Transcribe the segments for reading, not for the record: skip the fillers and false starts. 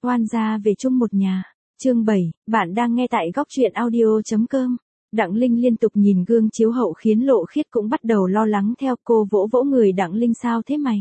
Oan gia về chung một nhà. Chương 7, bạn đang nghe tại góc truyện audio.com. Đặng Linh liên tục nhìn gương chiếu hậu khiến Lộ Khiết cũng bắt đầu lo lắng theo. Cô vỗ vỗ người Đặng Linh, sao thế mày?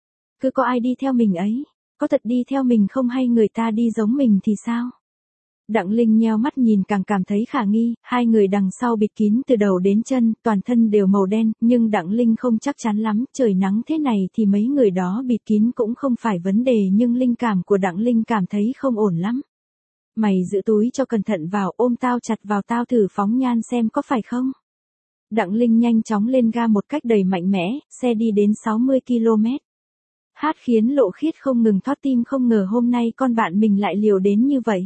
Cứ có ai đi theo mình ấy? Có thật đi theo mình không hay người ta đi giống mình thì sao? Đặng Linh nheo mắt nhìn càng cảm thấy khả nghi, hai người đằng sau bịt kín từ đầu đến chân, toàn thân đều màu đen, nhưng Đặng Linh không chắc chắn lắm, trời nắng thế này thì mấy người đó bịt kín cũng không phải vấn đề, nhưng linh cảm của Đặng Linh cảm thấy không ổn lắm. Mày giữ túi cho cẩn thận vào, ôm tao chặt vào, tao thử phóng nhan xem có phải không? Đặng Linh nhanh chóng lên ga một cách đầy mạnh mẽ, xe đi đến 60 km. Hát khiến Lộ Khiết không ngừng thót tim, không ngờ hôm nay con bạn mình lại liều đến như vậy.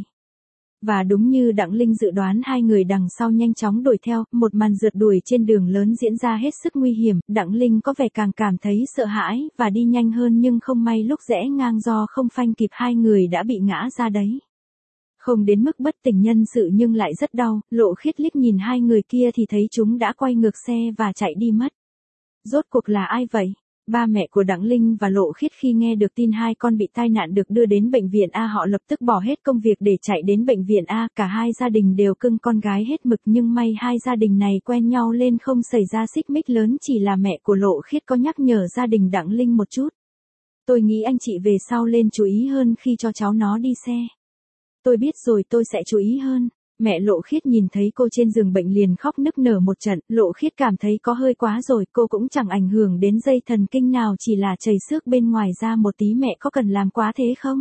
Và đúng như Đặng Linh dự đoán, hai người đằng sau nhanh chóng đuổi theo, một màn rượt đuổi trên đường lớn diễn ra hết sức nguy hiểm, Đặng Linh có vẻ càng cảm thấy sợ hãi, và đi nhanh hơn nhưng không may lúc rẽ ngang do không phanh kịp hai người đã bị ngã ra đấy. Không đến mức bất tỉnh nhân sự nhưng lại rất đau, Lộ Khiết liếc nhìn hai người kia thì thấy chúng đã quay ngược xe và chạy đi mất. Rốt cuộc là ai vậy? Ba mẹ của Đặng Linh và Lộ Khiết khi nghe được tin hai con bị tai nạn được đưa đến bệnh viện A, họ lập tức bỏ hết công việc để chạy đến bệnh viện A. Cả hai gia đình đều cưng con gái hết mực, nhưng may hai gia đình này quen nhau nên không xảy ra xích mích lớn, chỉ là mẹ của Lộ Khiết có nhắc nhở gia đình Đặng Linh một chút. Tôi nghĩ anh chị về sau lên chú ý hơn khi cho cháu nó đi xe. Tôi biết rồi, tôi sẽ chú ý hơn. Mẹ Lộ Khiết nhìn thấy cô trên giường bệnh liền khóc nức nở một trận, Lộ Khiết cảm thấy có hơi quá rồi, cô cũng chẳng ảnh hưởng đến dây thần kinh nào, chỉ là chảy xước bên ngoài ra một tí, mẹ có cần làm quá thế không?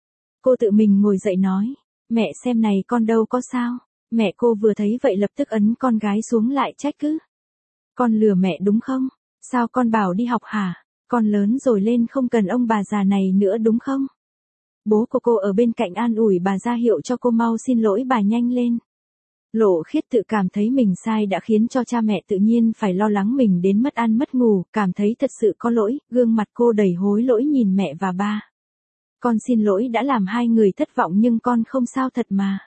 Cô tự mình ngồi dậy nói, mẹ xem này, con đâu có sao. Mẹ cô vừa thấy vậy lập tức ấn con gái xuống lại trách cứ. Con lừa mẹ đúng không? Sao con bảo đi học hả? Con lớn rồi lên không cần ông bà già này nữa đúng không? Bố của cô ở bên cạnh an ủi bà, ra hiệu cho cô mau xin lỗi bà nhanh lên. Lộ Khiết tự cảm thấy mình sai đã khiến cho cha mẹ tự nhiên phải lo lắng mình đến mất ăn mất ngủ, cảm thấy thật sự có lỗi, gương mặt cô đầy hối lỗi nhìn mẹ và ba. Con xin lỗi đã làm hai người thất vọng nhưng con không sao thật mà.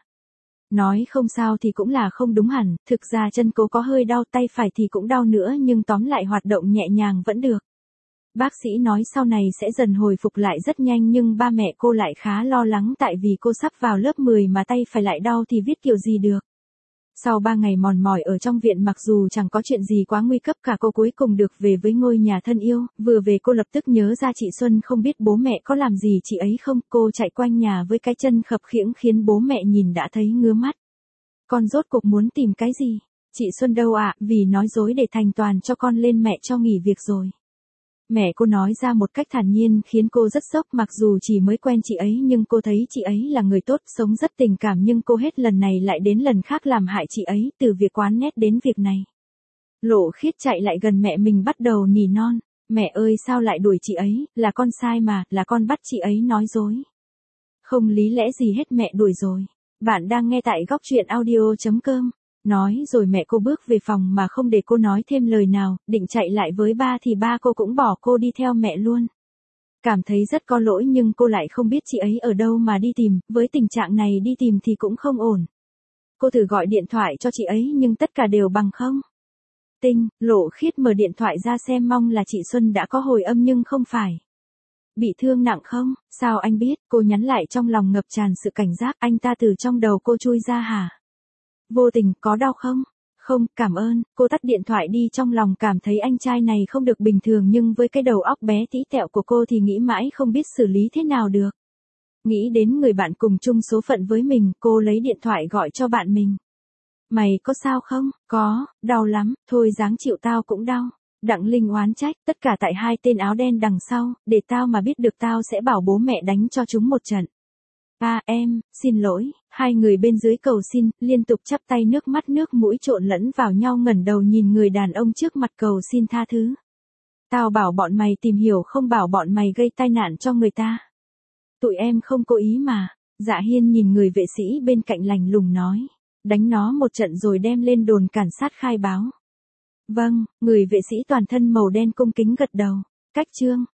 Nói không sao thì cũng là không đúng hẳn, thực ra chân cô có hơi đau, tay phải thì cũng đau nữa, nhưng tóm lại hoạt động nhẹ nhàng vẫn được. Bác sĩ nói sau này sẽ dần hồi phục lại rất nhanh, nhưng ba mẹ cô lại khá lo lắng tại vì cô sắp vào lớp 10 mà tay phải lại đau thì viết kiểu gì được. Sau 3 ngày mòn mỏi ở trong viện, mặc dù chẳng có chuyện gì quá nguy cấp cả, cô cuối cùng được về với ngôi nhà thân yêu. Vừa về cô lập tức nhớ ra chị Xuân, không biết bố mẹ có làm gì chị ấy không. Cô chạy quanh nhà với cái chân khập khiễng khiến bố mẹ nhìn đã thấy ngứa mắt. Con rốt cuộc muốn tìm cái gì? Chị Xuân đâu ạ? Vì nói dối để thành toàn cho con lên mẹ cho nghỉ việc rồi. Mẹ cô nói ra một cách thản nhiên khiến cô rất sốc, mặc dù chỉ mới quen chị ấy nhưng cô thấy chị ấy là người tốt, sống rất tình cảm, nhưng cô hết lần này lại đến lần khác làm hại chị ấy, từ việc quán nét đến việc này. Lộ Khiết chạy lại gần mẹ mình bắt đầu nỉ non, mẹ ơi sao lại đuổi chị ấy, là con sai mà, là con bắt chị ấy nói dối. Không lý lẽ gì hết, mẹ đuổi rồi. Bạn đang nghe tại góc truyện audio.com. Nói rồi mẹ cô bước về phòng mà không để cô nói thêm lời nào, định chạy lại với ba thì ba cô cũng bỏ cô đi theo mẹ luôn. Cảm thấy rất có lỗi nhưng cô lại không biết chị ấy ở đâu mà đi tìm, với tình trạng này đi tìm thì cũng không ổn. Cô thử gọi điện thoại cho chị ấy nhưng tất cả đều bằng không. Tinh, Lộ Khiết mở điện thoại ra xem, mong là chị Xuân đã có hồi âm nhưng không phải. Bị thương nặng không? Sao anh biết? Cô nhắn lại trong lòng ngập tràn sự cảnh giác, anh ta từ trong đầu cô chui ra hả? Vô tình, có đau không? Không, cảm ơn. Cô tắt điện thoại đi, trong lòng cảm thấy anh trai này không được bình thường, nhưng với cái đầu óc bé tí tẹo của cô thì nghĩ mãi không biết xử lý thế nào được. Nghĩ đến người bạn cùng chung số phận với mình, cô lấy điện thoại gọi cho bạn mình. Mày có sao không? Có, đau lắm, thôi ráng chịu, tao cũng đau. Đặng Linh oán trách, tất cả tại hai tên áo đen đằng sau, để tao mà biết được tao sẽ bảo bố mẹ đánh cho chúng một trận. Em, xin lỗi, hai người bên dưới cầu xin, liên tục chắp tay, nước mắt nước mũi trộn lẫn vào nhau, ngẩng đầu nhìn người đàn ông trước mặt cầu xin tha thứ. Tao bảo bọn mày tìm hiểu, không bảo bọn mày gây tai nạn cho người ta. Tụi em không cố ý mà. Dạ Hiên nhìn người vệ sĩ bên cạnh lạnh lùng nói. Đánh nó một trận rồi đem lên đồn cảnh sát khai báo. Vâng, người vệ sĩ toàn thân màu đen cung kính gật đầu. Cách chương.